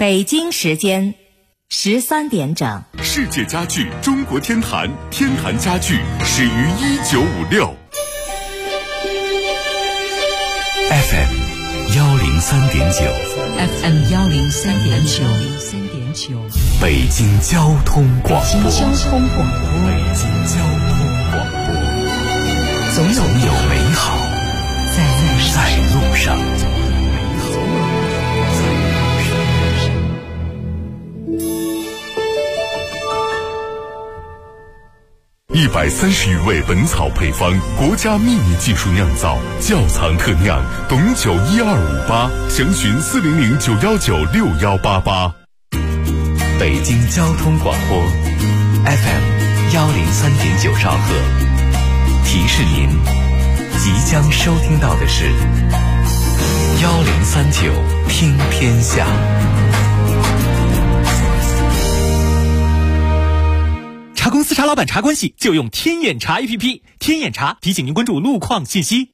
北京时间13点整。 世界家具中国天坛，天坛家具始于1956。FM 103.9 FM 103.9， 北京交通广播。 北京交通广播， 总有美好在路上。130余味本草配方，国家秘密技术酿造，窖藏特酿，董酒12588，详询400919688。北京交通广播 FM 103.9兆赫，提示您即将收听到的是1039听天下。 茶公司茶老板茶关系就用天眼查 APP， 天眼查提醒您关注路况信息。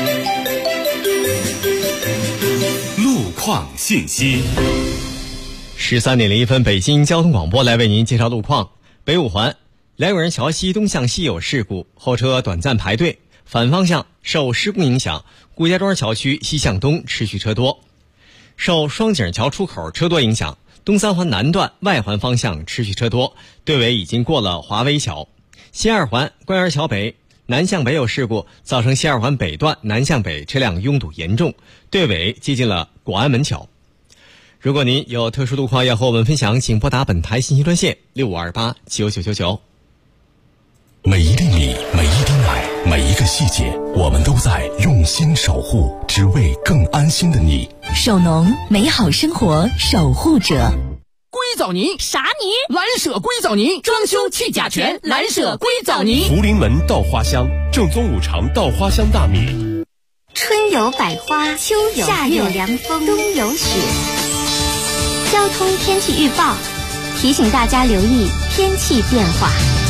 路况信息。 13点01分，北京交通广播来为您介绍路况。北五环梁永仁桥西东向西有事故，后车短暂排队，反方向受施工影响，顾家庄桥区西向东持续车多。受双井桥出口车多影响，东三环南段外环方向持续车多，队尾已经过了华威桥。西二环官园桥北南向北有事故，造成西二环北段南向北车辆拥堵严重，队尾接近了广安门桥。如果您有特殊路况要和我们分享，请拨打本台信息专线65289999。 每一粒米，每一滴奶，每一个细节，我们都在用心守护，只为更安心的你。 首农，美好生活守护者。 硅藻泥啥泥？ 蓝舍硅藻泥，装修去甲醛，蓝舍硅藻泥。 福临门稻花香，正宗5常稻花香大米。 春有百花，秋有夏有凉风，冬有雪。交通天气预报提醒大家留意天气变化。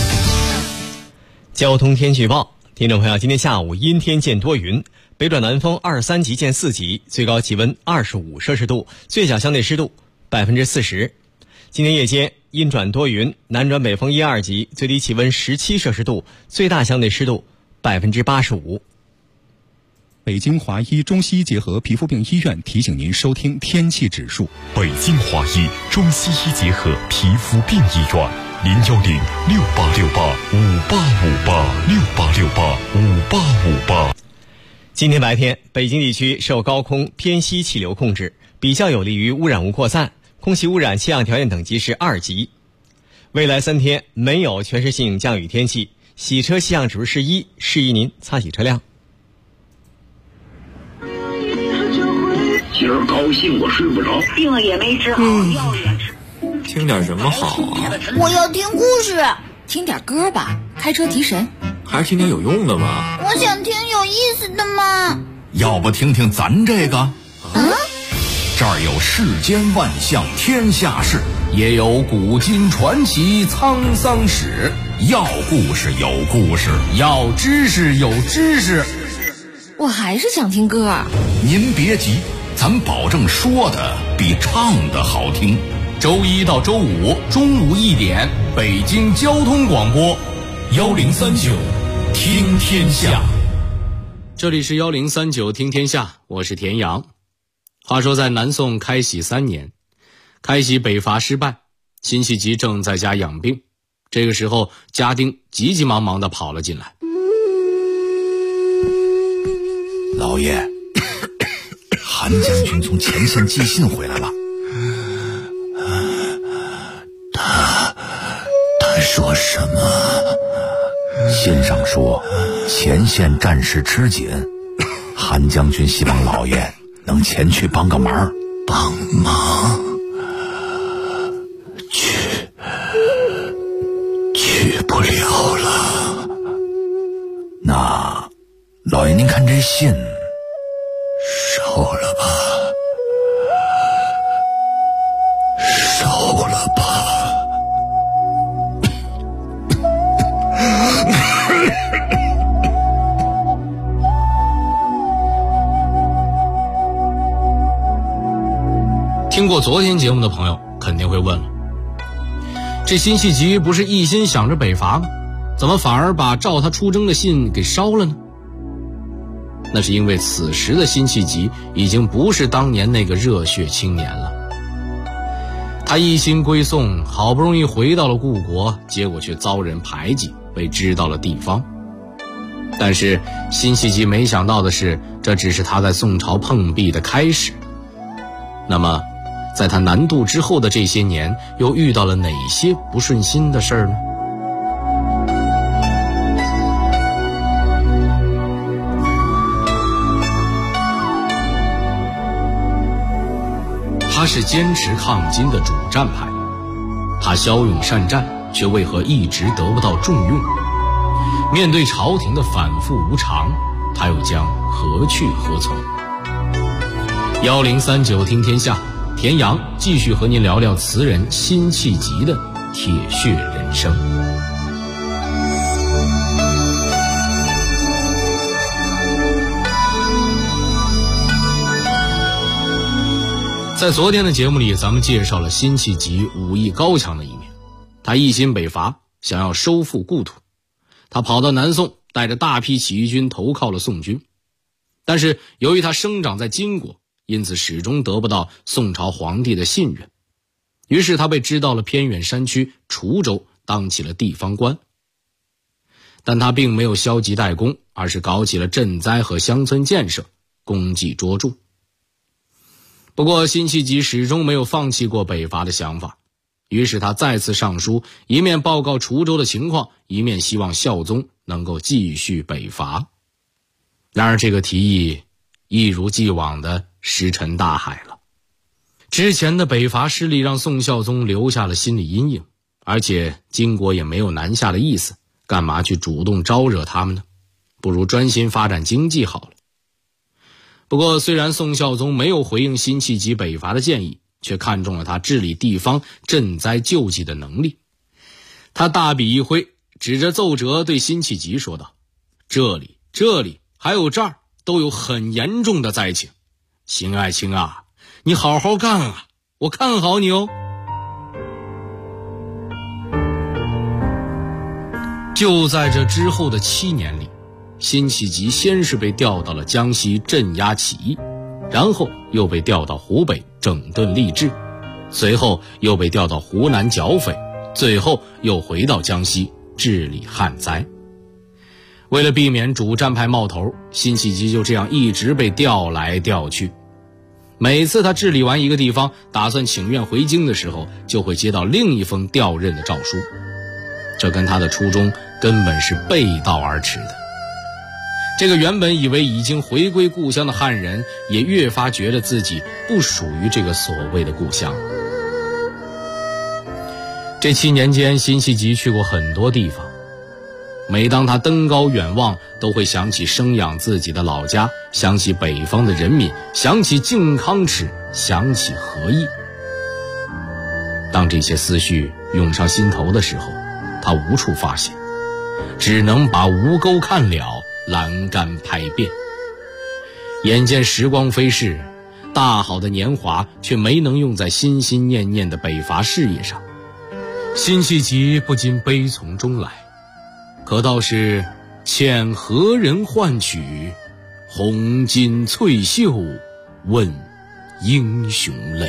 交通天气预报，听众朋友，今天下午阴天见多云，北转南风23级见4级，最高气温25摄氏度，最小相对湿度40%。今天夜间阴转多云，南转北风1、2级，最低气温17摄氏度，最大相对湿度85%。 北京华医中西医结合皮肤病医院提醒您收听天气指数。 北京华医中西医结合皮肤病医院，0106868585858，68685858。 今天白天，北京地区受高空偏西气流控制，比较有利于污染物扩散，空气污染气象条件等级是2级。未来3天没有全市性降雨天气，洗车气象指数是1，示意您擦洗车辆。 今儿高兴我睡不着， 病了也没治好，药也吃。 听点什么好啊？ 我要听故事。 听点歌吧，开车提神。 还是听点有用的吧。 我想听有意思的嘛。 要不听听咱这个？这儿有世间万象天下事，也有古今传奇沧桑史。要故事有故事，要知识有知识。 我还是想听歌。 您别急，咱保证说的比唱的好听。周1到周5中午1点，北京交通广播1039听天下。 这里是1039听天下，我是田阳。话说在南宋开禧3年，开禧北伐失败，辛弃疾正在家养病。这个时候家丁急急忙忙地跑了进来。 老爷，韩将军从前线寄信回来了。他说什么？信上说前线战事吃紧，韩将军希望老爷能前去帮个忙。帮忙？去不了了。那老爷您看这信收了吧，收了吧。 听过昨天节目的朋友肯定会问了，这辛弃疾不是一心想着北伐吗？怎么反而把召他出征的信给烧了呢？那是因为此时的辛弃疾已经不是当年那个热血青年了。他一心归宋，好不容易回到了故国，结果却遭人排挤，被支到了地方。但是辛弃疾没想到的是，这只是他在宋朝碰壁的开始。那么在他南渡之后的这些年，又遇到了哪些不顺心的事儿呢？他是坚持抗金的主战派，他骁勇善战，却为何一直得不到重用？面对朝廷的反复无常，他又将何去何从？1039听天下，田阳继续和您聊聊词人辛弃疾的铁血人生。在昨天的节目里，咱们介绍了辛弃疾武艺高强的一面。他一心北伐，想要收复故土。他跑到南宋，带着大批起义军投靠了宋军。但是由于他生长在金国，因此始终得不到宋朝皇帝的信任。于是他被支到了偏远山区滁州，当起了地方官。但他并没有消极怠工，而是搞起了赈灾和乡村建设，功绩卓著。不过辛弃疾始终没有放弃过北伐的想法，于是他再次上书，一面报告滁州的情况，一面希望孝宗能够继续北伐。然而这个提议一如既往的石沉大海了。之前的北伐失利让宋孝宗留下了心理阴影，而且金国也没有南下的意思，干嘛去主动招惹他们呢？不如专心发展经济好了。不过虽然宋孝宗没有回应辛弃疾北伐的建议，却看中了他治理地方赈灾救济的能力。他大笔一挥，指着奏折对辛弃疾说道：这里还有这儿都有很严重的灾情，辛爱卿啊，你好好干啊，我看好你哦。就在这之后的7年里，辛弃疾先是被调到了江西镇压起义，然后又被调到湖北整顿吏治，随后又被调到湖南剿匪，最后又回到江西治理旱灾。为了避免主战派冒头，辛弃疾就这样一直被调来调去。每次他治理完一个地方，打算请愿回京的时候，就会接到另一封调任的诏书，这跟他的初衷根本是背道而驰的。这个原本以为已经回归故乡的汉人，也越发觉得自己不属于这个所谓的故乡。这7年间，辛弃疾去过很多地方，每当他登高远望，都会想起生养自己的老家，想起北方的人民，想起靖康耻，想起和议。当这些思绪涌上心头的时候，他无处发泄，只能把吴钩看了，栏杆拍遍。眼见时光飞逝，大好的年华却没能用在心心念念的北伐事业上，辛弃疾不禁悲从中来。可倒是欠何人换取，红巾翠袖问英雄泪。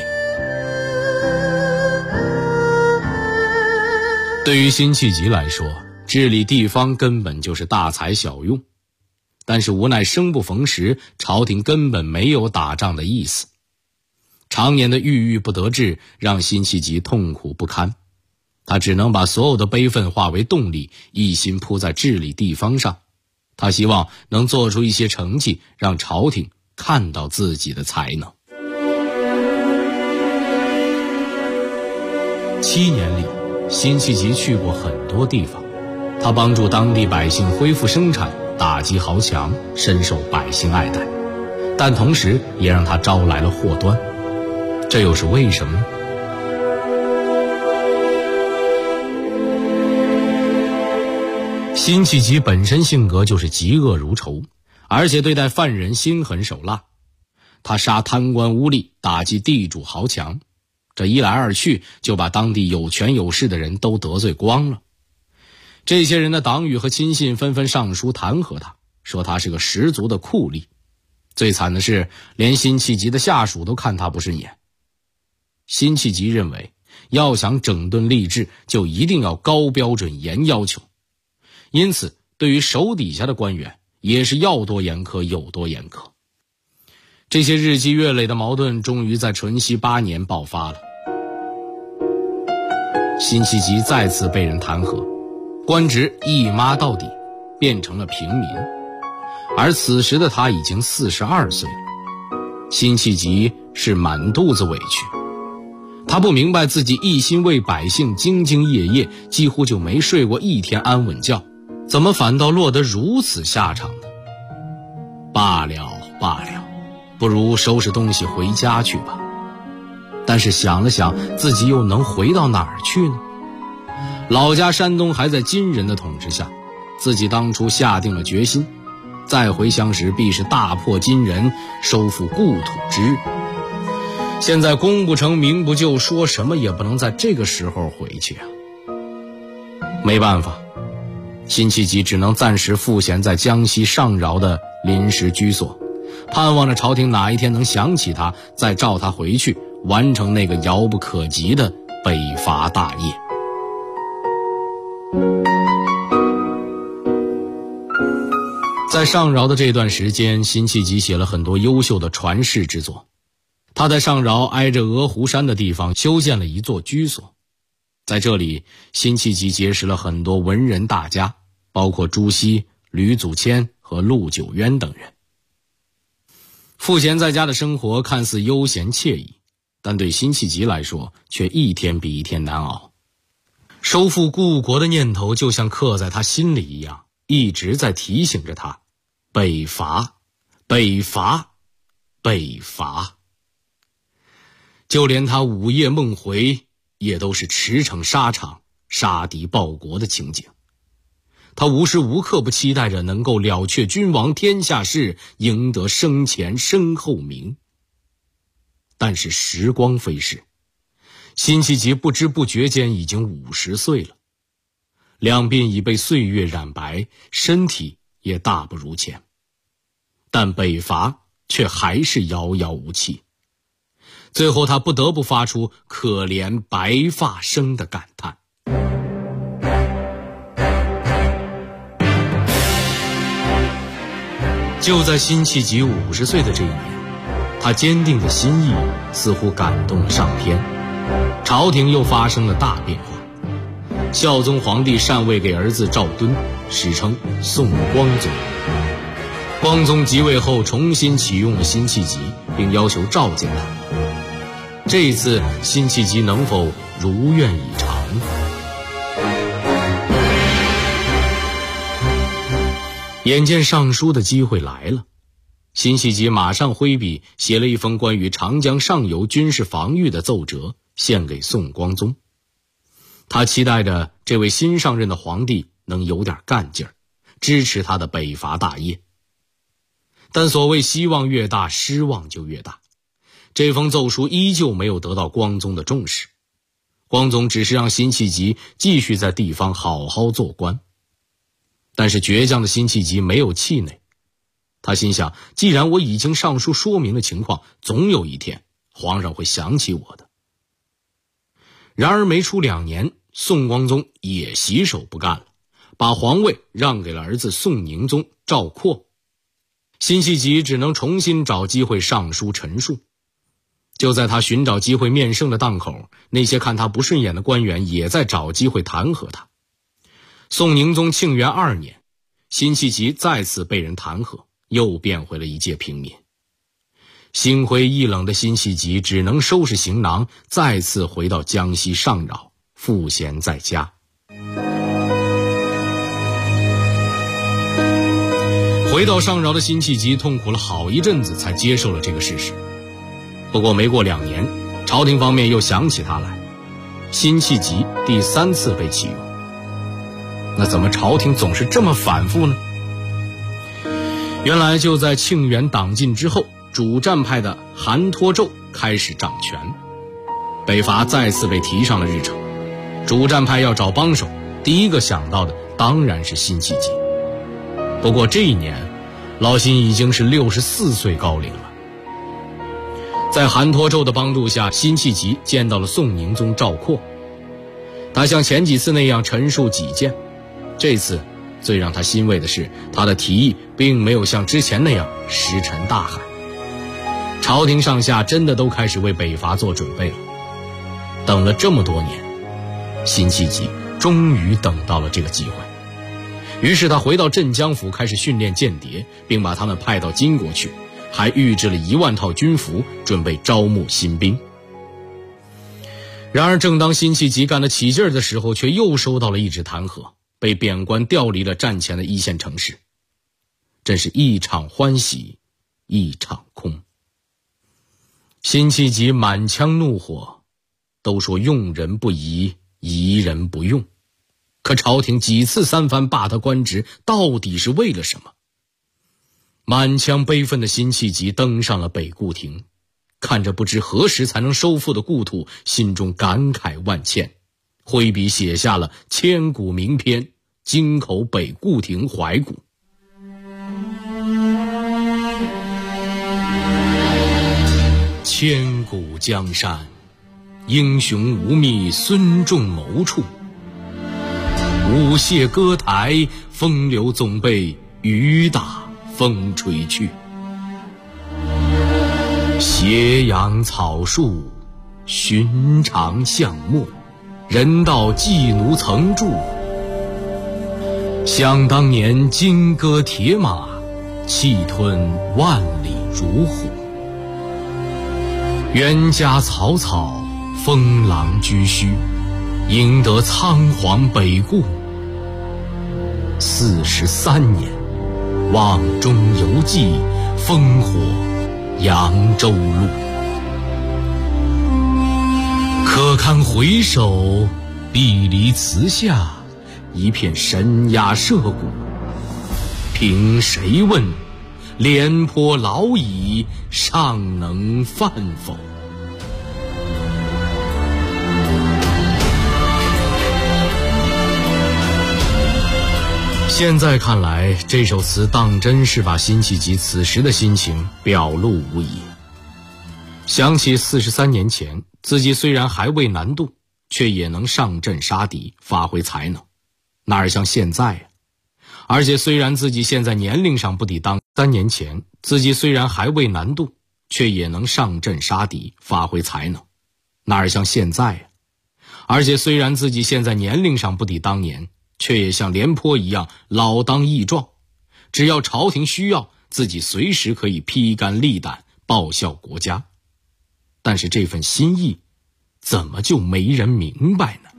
对于辛弃疾来说，治理地方根本就是大材小用，但是无奈生不逢时，朝廷根本没有打仗的意思。常年的郁郁不得志让辛弃疾痛苦不堪，他只能把所有的悲愤化为动力，一心扑在治理地方上。他希望能做出一些成绩，让朝廷看到自己的才能。7年里，辛弃疾去过很多地方，他帮助当地百姓恢复生产，打击豪强，深受百姓爱戴，但同时也让他招来了祸端。这又是为什么呢？辛弃疾本身性格就是嫉恶如仇，而且对待犯人心狠手辣。 他杀贪官污吏，打击地主豪强，这一来二去就把当地有权有势的人都得罪光了。这些人的党羽和亲信纷纷上书弹劾他，说他是个十足的酷吏。最惨的是，连辛弃疾的下属都看他不顺眼。辛弃疾认为，要想整顿吏治，就一定要高标准严要求，因此对于手底下的官员也是要多严苛有多严苛。这些日积月累的矛盾终于在淳熙8年爆发了。辛弃疾再次被人弹劾，官职一抹到底，变成了平民。而此时的他已经42岁了。辛弃疾是满肚子委屈，他不明白自己一心为百姓兢兢业业，几乎就没睡过一天安稳觉，怎么反倒落得如此下场呢？罢了罢了，不如收拾东西回家去吧。但是想了想，自己又能回到哪儿去呢？老家山东还在金人的统治下，自己当初下定了决心，再回乡时必是大破金人，收复故土之日。现在功不成名不就，说什么也不能在这个时候回去啊。没办法，辛弃疾只能暂时赋闲在江西上饶的临时居所，盼望着朝廷哪一天能想起他，再召他回去，完成那个遥不可及的北伐大业。在上饶的这段时间，辛弃疾写了很多优秀的传世之作。他在上饶挨着鹅湖山的地方修建了一座居所，在这里，辛弃疾结识了很多文人大家，包括朱熹、吕祖谦和陆九渊等人。赋闲在家的生活看似悠闲惬意，但对辛弃疾来说却一天比一天难熬。收复故国的念头就像刻在他心里一样，一直在提醒着他，北伐，北伐，北伐。就连他午夜梦回，也都是驰骋沙场，杀敌报国的情景。他无时无刻不期待着能够了却君王天下事，赢得生前身后名。但是时光飞逝，辛弃疾不知不觉间已经50岁了，两鬓已被岁月染白，身体也大不如前，但北伐却还是遥遥无期。最后他不得不发出可怜白发生的感叹。就在辛弃疾50岁的这一年，他坚定的心意似乎感动了上天，朝廷又发生了大变化。孝宗皇帝禅位给儿子赵敦，史称宋光宗。光宗即位后重新启用了辛弃疾，并要求召见他。这一次辛弃疾能否如愿以偿？眼见上书的机会来了，辛弃疾马上挥笔写了一封关于长江上游军事防御的奏折，献给宋光宗。他期待着这位新上任的皇帝能有点干劲儿，支持他的北伐大业。但所谓希望越大，失望就越大。这封奏书依旧没有得到光宗的重视，光宗只是让辛弃疾继续在地方好好做官。但是倔强的辛弃疾没有气馁，他心想，既然我已经上书说明了情况，总有一天皇上会想起我的。然而没出2年，宋光宗也洗手不干了，把皇位让给了儿子宋宁宗赵括。辛弃疾只能重新找机会上书陈述。就在他寻找机会面圣的档口，那些看他不顺眼的官员也在找机会弹劾他。宋宁宗庆元2年，辛弃疾再次被人弹劾，又变回了一介平民。心灰意冷的辛弃疾只能收拾行囊，再次回到江西上饶，赋闲在家。回到上饶的辛弃疾痛苦了好一阵子，才接受了这个事实。不过没过2年，朝廷方面又想起他来，辛弃疾第3次被启用。那怎么朝廷总是这么反复呢？原来就在庆元党禁之后， 主战派的韩托胄开始掌权，北伐再次被提上了日程。主战派要找帮手，第一个想到的当然是辛弃疾。不过这一年，老辛已经是64岁高龄了。在韩托胄的帮助下，辛弃疾见到了宋宁宗赵括。他像前几次那样陈述己见，这次最让他欣慰的是，他的提议并没有像之前那样石沉大海。朝廷上下真的都开始为北伐做准备了。等了这么多年，辛弃疾终于等到了这个机会。于是他回到镇江府，开始训练间谍，并把他们派到金国去，还预制了1万套军服，准备招募新兵。然而正当辛弃疾干得起劲儿的时候，却又收到了一纸弹劾，被贬官调离了战前的1线城市。真是一场欢喜一场空。辛弃疾满腔怒火，都说用人不疑，疑人不用。可朝廷几次3番罢他官职，到底是为了什么？满腔悲愤的辛弃疾登上了北固亭，看着不知何时才能收复的故土，心中感慨万千，挥笔写下了千古名篇《京口北固亭怀古》。千古江山，英雄无觅孙仲谋处。舞榭歌台，风流总被雨打风吹去。斜阳草树，寻常巷陌，人道妓奴曾住。想当年金戈铁马，气吞万里如虎。冤家草草，风狼居胥，赢得仓皇北顾。43年，望中犹记烽火扬州路。可堪回首，碧离词下，一片神鸦社鼓。凭谁问，廉颇老矣，尚能饭否？现在看来，这首词当真是把辛弃疾此时的心情表露无遗。想起43年前，自己虽然还未南渡，却也能上阵杀敌，发挥才能，哪儿像现在呀？而且虽然自己现在年龄上不抵当，3年前自己虽然还未南渡，却也能上阵杀敌，发挥才能，哪儿像现在呀？而且虽然自己现在年龄上不抵当年，却也像廉颇一样老当益壮，只要朝廷需要，自己随时可以披肝沥胆，报效国家。但是这份心意，怎么就没人明白呢？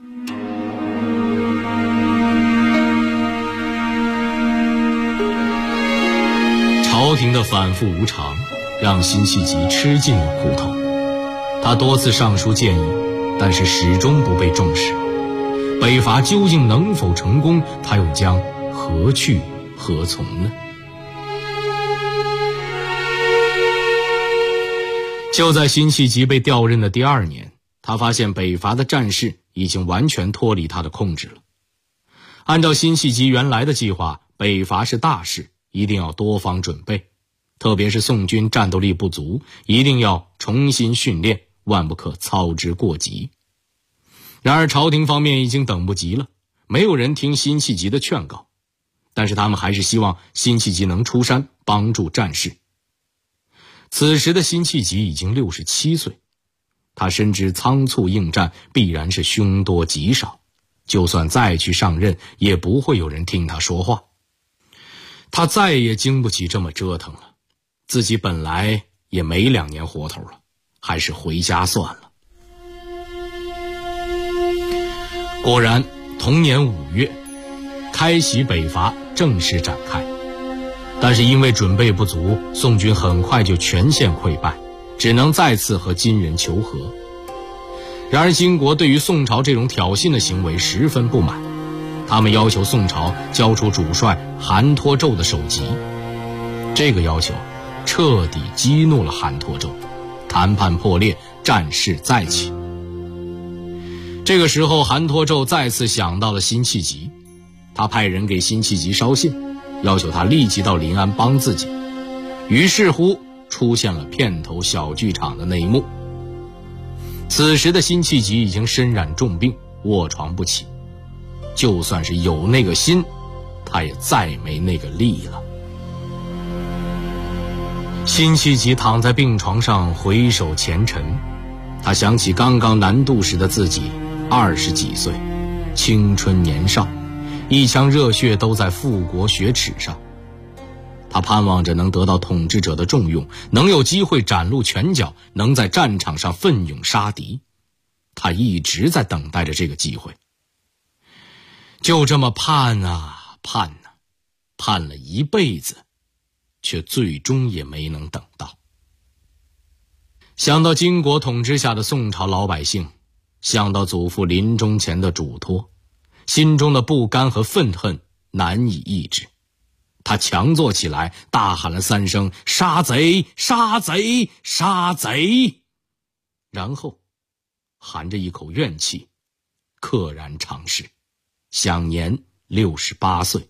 朝廷的反复无常，让辛弃疾吃尽了苦头。他多次上书建议，但是始终不被重视。北伐究竟能否成功，他又将何去何从呢？就在辛弃疾被调任的第2年，他发现北伐的战事已经完全脱离他的控制了。按照辛弃疾原来的计划，北伐是大事，一定要多方准备，特别是宋军战斗力不足，一定要重新训练，万不可操之过急。然而朝廷方面已经等不及了，没有人听辛弃疾的劝告，但是他们还是希望辛弃疾能出山帮助战事。此时的辛弃疾已经67岁，他深知仓促应战必然是凶多吉少，就算再去上任，也不会有人听他说话。他再也经不起这么折腾了，自己本来也没2年活头了，还是回家算了。果然，同年5月，开禧北伐正式展开。但是因为准备不足，宋军很快就全线溃败，只能再次和金人求和。然而金国对于宋朝这种挑衅的行为十分不满，他们要求宋朝交出主帅韩托胄的首级。这个要求彻底激怒了韩侂胄，谈判破裂，战事再起。这个时候，韩侂胄再次想到了辛弃疾，他派人给辛弃疾捎信，要求他立即到临安帮自己。于是乎出现了片头小剧场的那一幕。此时的辛弃疾已经身染重病，卧床不起，就算是有那个心，他也再没那个力了。辛弃疾躺在病床上回首前尘，他想起刚刚南渡时的自己，20几岁，青春年少，一腔热血都在复国雪耻上。他盼望着能得到统治者的重用，能有机会展露拳脚，能在战场上奋勇杀敌。他一直在等待着这个机会。就这么盼啊盼啊，盼了一辈子，却最终也没能等到。想到金国统治下的宋朝老百姓，想到祖父临终前的嘱托，心中的不甘和愤恨难以抑制。他强作起来，大喊了3声：杀贼杀贼杀贼！然后含着一口怨气，溘然长逝，享年68岁。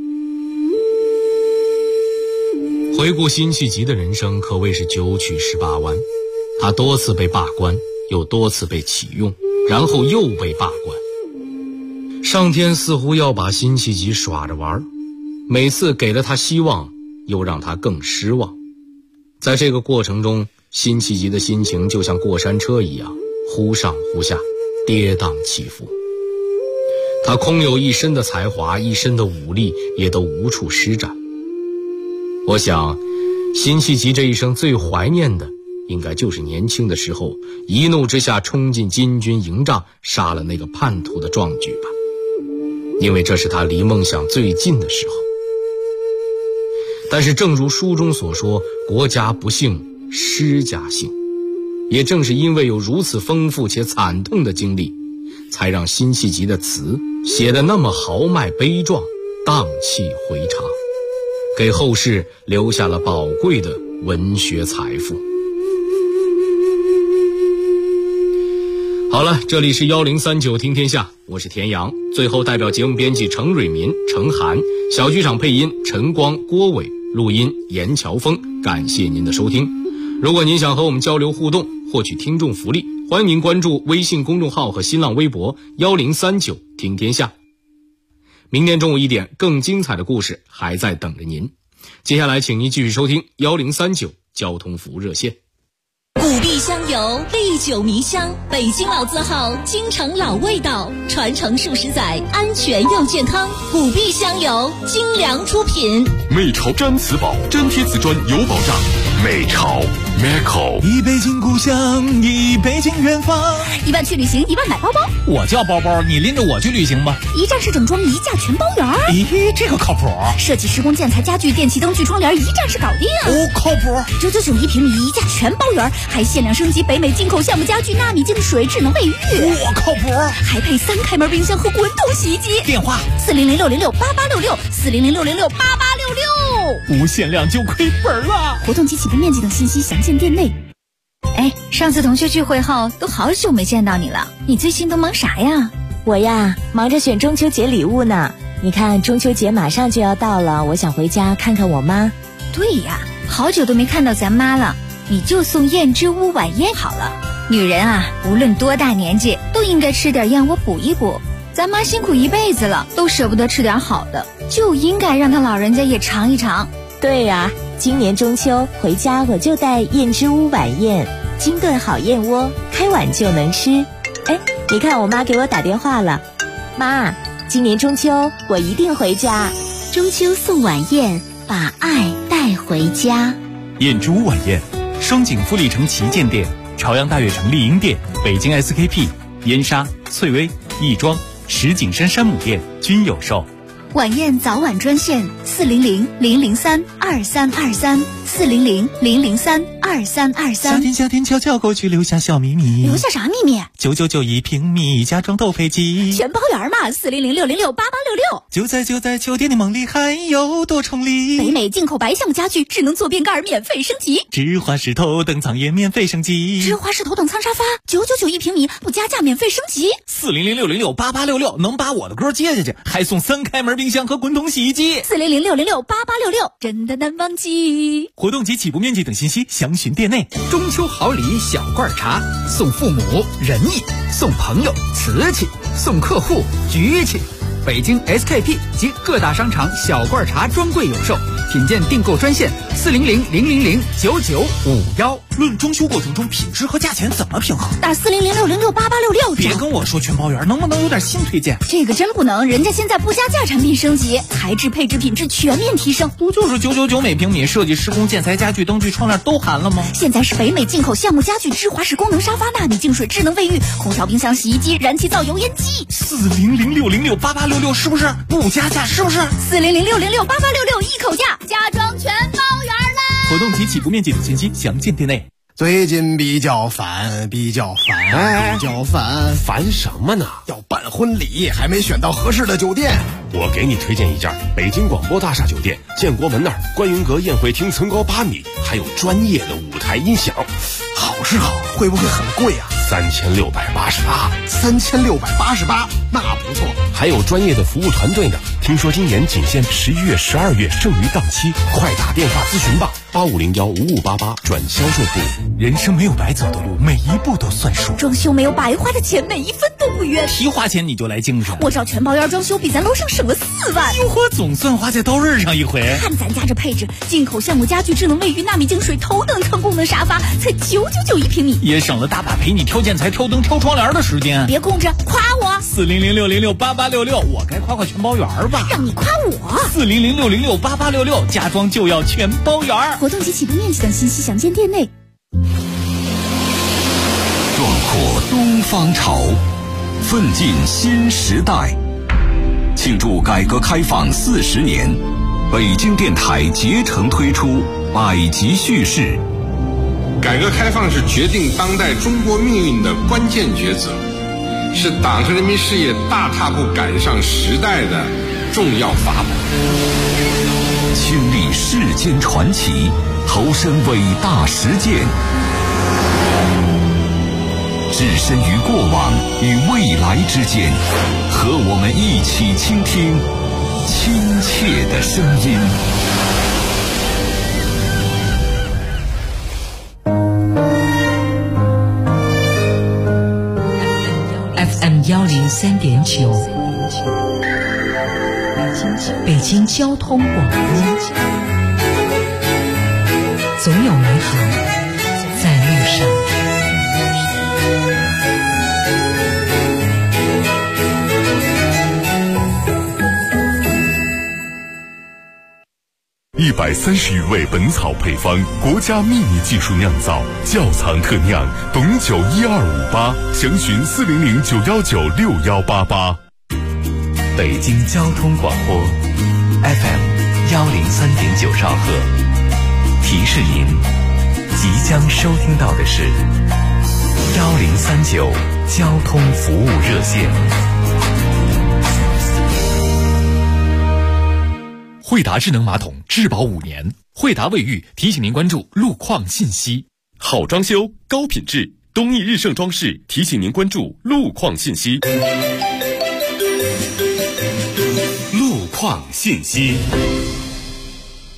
回顾辛弃疾的人生，可谓是9曲18弯。他多次被罢官，又多次被启用，然后又被罢官。上天似乎要把辛弃疾耍着玩，每次给了他希望，又让他更失望。在这个过程中，辛弃疾的心情就像过山车一样，忽上忽下，跌宕起伏。他空有一身的才华，一身的武力，也都无处施展。我想，辛弃疾这一生最怀念的，应该就是年轻的时候，一怒之下冲进金军营帐，杀了那个叛徒的壮举吧。因为这是他离梦想最近的时候。但是正如书中所说，国家不幸，诗家幸。也正是因为有如此丰富且惨痛的经历，才让辛弃疾的词写得那么豪迈悲壮，荡气回肠，给后世留下了宝贵的文学财富。好了，这里是1039听天下，我是田阳。最后代表节目编辑程蕊民、程涵，小剧场配音陈光、郭伟，录音严乔峰。感谢您的收听。如果您想和我们交流互动，获取听众福利，欢迎您关注微信公众号和新浪微博1039听天下。明天中午1点，更精彩的故事还在等着您。接下来请您继续收听1039交通服务热线。 古壁香油，历久弥香，北京老字号，京城老味道，传承数十载，安全又健康。古壁香油，精良出品。 美潮毡瓷宝，粘贴瓷砖有保障。美潮 Meco， 一北京故乡，一北京远方。 1万去旅行，1万买包包。 我叫包包，你拎着我去旅行吧。 一站式整装，一价全包圆。 咦，这个靠谱。 设计施工建材家具电器灯具窗帘，一站式搞定。 哦，靠谱。 999一平米，一价全包圆，还限量升级北美进口橡木家具纳米净水智能卫浴。 我靠谱。 还配3开门冰箱和滚筒洗衣机。 电话 400-606-8866，400-606-8866。 不限量就亏本了。 活动及起订面积等信息详见店内。哎，上次同学聚会后都好久没见到你了，你最近都忙啥呀？ 我呀，忙着选中秋节礼物呢。你看中秋节马上就要到了，我想回家看看我妈。 对呀，好久都没看到咱妈了，你就送燕之屋晚宴好了。女人啊，无论多大年纪，都应该吃点燕窝补一补。咱妈辛苦一辈子了，都舍不得吃点好的，就应该让她老人家也尝一尝。 对呀，今年中秋回家我就带燕之屋晚宴，精炖好燕窝，开碗就能吃。哎，你看我妈给我打电话了。妈，今年中秋我一定回家。 中秋送晚宴，把爱带回家。 燕之屋晚宴，双井富力城旗舰店、朝阳大悦城丽婴店、北京 SKP、燕莎、翠微、亦庄、石景山山姆店均有售。 晚宴早晚专线400-003-2323 400-003-2323。 夏天悄悄过去，留下小秘密。 留下啥秘密 ？999一平米，家装都飞机， 全包圆嘛。400-606-8866。 就在酒店的梦里，还有多重礼。 北美进口白橡木家具，智能坐便盖免费升级。 芝华士头等舱也免费升级。 芝华士头等舱沙发999一平米，不加价免费升级。 400-606-8866能把我的歌接下去，还送3开门冰箱和滚筒洗衣机。 400-606-8866真的难忘记。 活动及起步面积等信息详询店内。 中秋好礼小罐茶，送父母仁义，送朋友瓷器，送客户局气。北京 SKP 及各大商场小罐茶专柜有售，品鉴订购专线400-000-9951。 论装修过程中品质和价钱怎么平衡？ 打400-606-8866。 别跟我说全包圆，能不能有点新推荐？ 这个真不能，人家现在不加价产品升级，材质配置品质全面提升。 不就是999每平米，设计施工建材家具灯具窗帘都含了吗？ 现在是北美进口橡木家具、芝华士功能沙发、纳米净水、智能卫浴、空调、冰箱、洗衣机、燃气灶、油烟机。 400-606-8866是不是不加价？是不是 400-606-8866一口价，家装全包圆了。 活动及起步面积等信息详见店内。 最近比较烦， 烦什么呢？ 要办婚礼，还没选到合适的酒店。 我给你推荐一家北京广播大厦酒店，建国门那儿观云阁宴会厅层高8米，还有专业的舞台音响。 好是好，会不会很贵啊？3688，那不错。 还有专业的服务团队呢。听说今年仅限11月、12月剩余档期，快打电话咨询吧，8501-5588转销售部。 人生没有白走的路，每一步都算数。 装修没有白花的钱，每一分都不冤。 提花钱你就来精神， 我找全包圆装修，比咱楼上省了4万。 哟呵，总算花在刀刃上一回。 看咱家这配置，进口橡木家具、智能卫浴、纳米净水、头等舱功能沙发，才999一平米， 也省了大把陪你挑建材、挑灯、挑窗帘的时间。 别空着，夸我。 400-606-8866，我该夸夸全包圆吧？ 让你夸我。 400-606-8866，家装就要全包圆。 活动及起步面积等信息详见店内。 壮阔东方潮，奋进新时代。庆祝改革开放40年，北京电台竭诚推出百集叙事。 改革开放是决定当代中国命运的关键抉择，是党和人民事业大踏步赶上时代的重要法宝。 亲历世间传奇，投身伟大实践，置身于过往与未来之间，和我们一起倾听亲切的声音。 FM103.9，北京交通广播，总有美好在路上。 130余味本草配方，国家秘密技术酿造，窖藏特酿，董酒1258，详询400-919-6188。 北京交通广播 FM103.9兆赫，提示您即将收听到的是1039交通服务热线。 惠达智能马桶质保5年，惠达卫浴提醒您关注路况信息。 好装修，高品质，东义日盛装饰提醒您关注路况信息。路况信息。